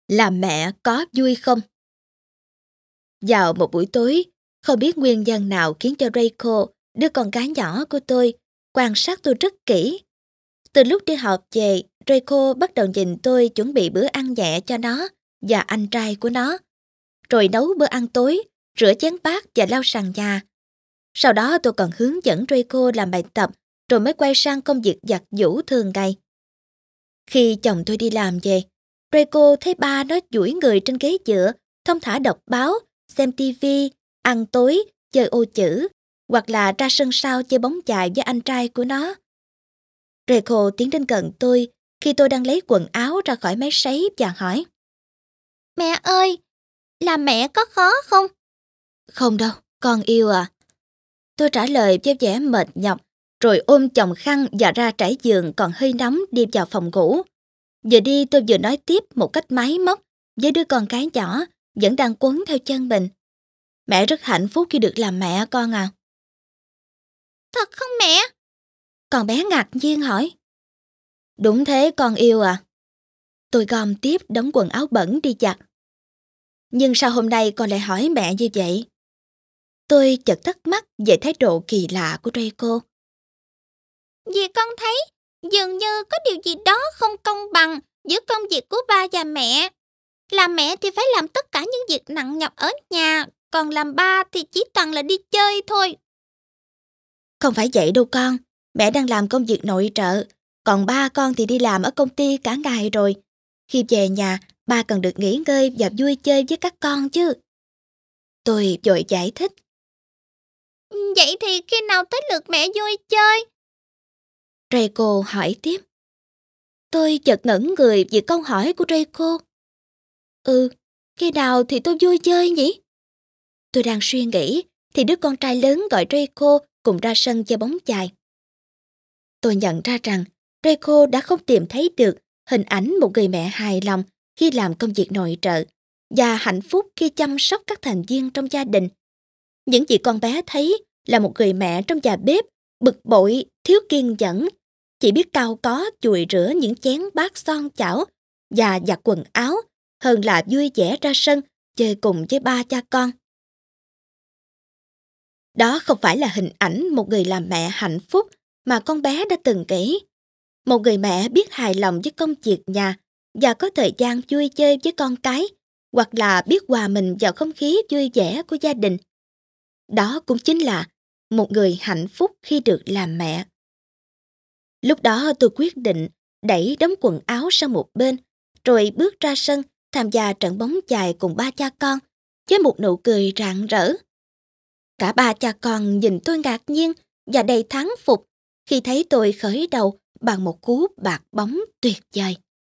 Làm mẹ có vui không? Vào một buổi tối, không biết nguyên nhân nào khiến cho Reiko, đứa con gái nhỏ của tôi, quan sát tôi rất kỹ. Từ lúc đi học về, Reiko bắt đầu nhìn tôi chuẩn bị bữa ăn nhẹ cho nó và anh trai của nó, rồi nấu bữa ăn tối, rửa chén bát và lau sàn nhà. Sau đó tôi còn hướng dẫn Reiko làm bài tập, rồi mới quay sang công việc giặt giũ thường ngày. Khi chồng tôi đi làm về, Reiko thấy ba nó duỗi người trên ghế dựa, thong thả đọc báo, xem tivi, ăn tối, chơi ô chữ, hoặc là ra sân sau chơi bóng chày với anh trai của nó. Reiko tiến đến gần tôi khi tôi đang lấy quần áo ra khỏi máy sấy và hỏi: Mẹ ơi, làm mẹ có khó không? Không đâu, con yêu à. Tôi trả lời với vẻ mệt nhọc, rồi ôm chồng khăn và ra trải giường còn hơi nóng đi vào phòng ngủ. Vừa đi tôi vừa nói tiếp một cách máy móc với đứa con gái nhỏ vẫn đang quấn theo chân mình. Mẹ rất hạnh phúc khi được làm mẹ con à. Thật không mẹ? Con bé ngạc nhiên hỏi. Đúng thế con yêu à. Tôi gom tiếp đống quần áo bẩn đi giặt. Nhưng sao hôm nay con lại hỏi mẹ như vậy? Tôi chợt thắc mắc về thái độ kỳ lạ của Reiko. Vì con thấy dường như có điều gì đó không công bằng giữa công việc của ba và mẹ. Làm mẹ thì phải làm tất cả những việc nặng nhọc ở nhà, còn làm ba thì chỉ toàn là đi chơi thôi. Không phải vậy đâu con, mẹ đang làm công việc nội trợ, còn ba con thì đi làm ở công ty cả ngày rồi. Khi về nhà, ba cần được nghỉ ngơi và vui chơi với các con chứ. Tôi vội giải thích. Vậy thì khi nào tới lượt mẹ vui chơi? Reiko hỏi tiếp. Tôi chợt ngẩn người vì câu hỏi của Reiko. Khi nào thì tôi vui chơi nhỉ? Tôi đang suy nghĩ thì đứa con trai lớn gọi Reiko cùng ra sân chơi bóng chày. Tôi nhận ra rằng Reiko đã không tìm thấy được hình ảnh một người mẹ hài lòng khi làm công việc nội trợ và hạnh phúc khi chăm sóc các thành viên trong gia đình. Những gì con bé thấy là một người mẹ trong nhà bếp bực bội, thiếu kiên nhẫn, chỉ biết cau có chùi rửa những chén bát son chảo và giặt quần áo hơn là vui vẻ ra sân chơi cùng với ba cha con. Đó không phải là hình ảnh một người làm mẹ hạnh phúc mà con bé đã từng nghĩ. Một người mẹ biết hài lòng với công việc nhà và có thời gian vui chơi với con cái, hoặc là biết hòa mình vào không khí vui vẻ của gia đình. Đó cũng chính là một người hạnh phúc khi được làm mẹ. Lúc đó tôi quyết định đẩy đống quần áo sang một bên, rồi bước ra sân tham gia trận bóng chày cùng ba cha con với một nụ cười rạng rỡ. Cả ba cha con nhìn tôi ngạc nhiên và đầy thán phục khi thấy tôi khởi đầu bằng một cú bạt bóng tuyệt vời.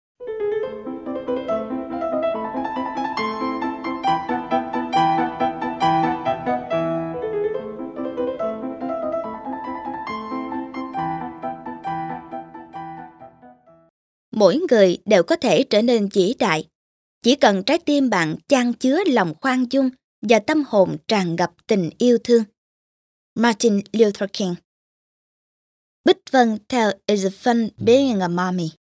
Mỗi người đều có thể trở nên vĩ đại. Chỉ cần trái tim bạn chan chứa lòng khoan dung và tâm hồn tràn ngập tình yêu thương. Martin Luther King. Bích Vân tell is fun being a mommy.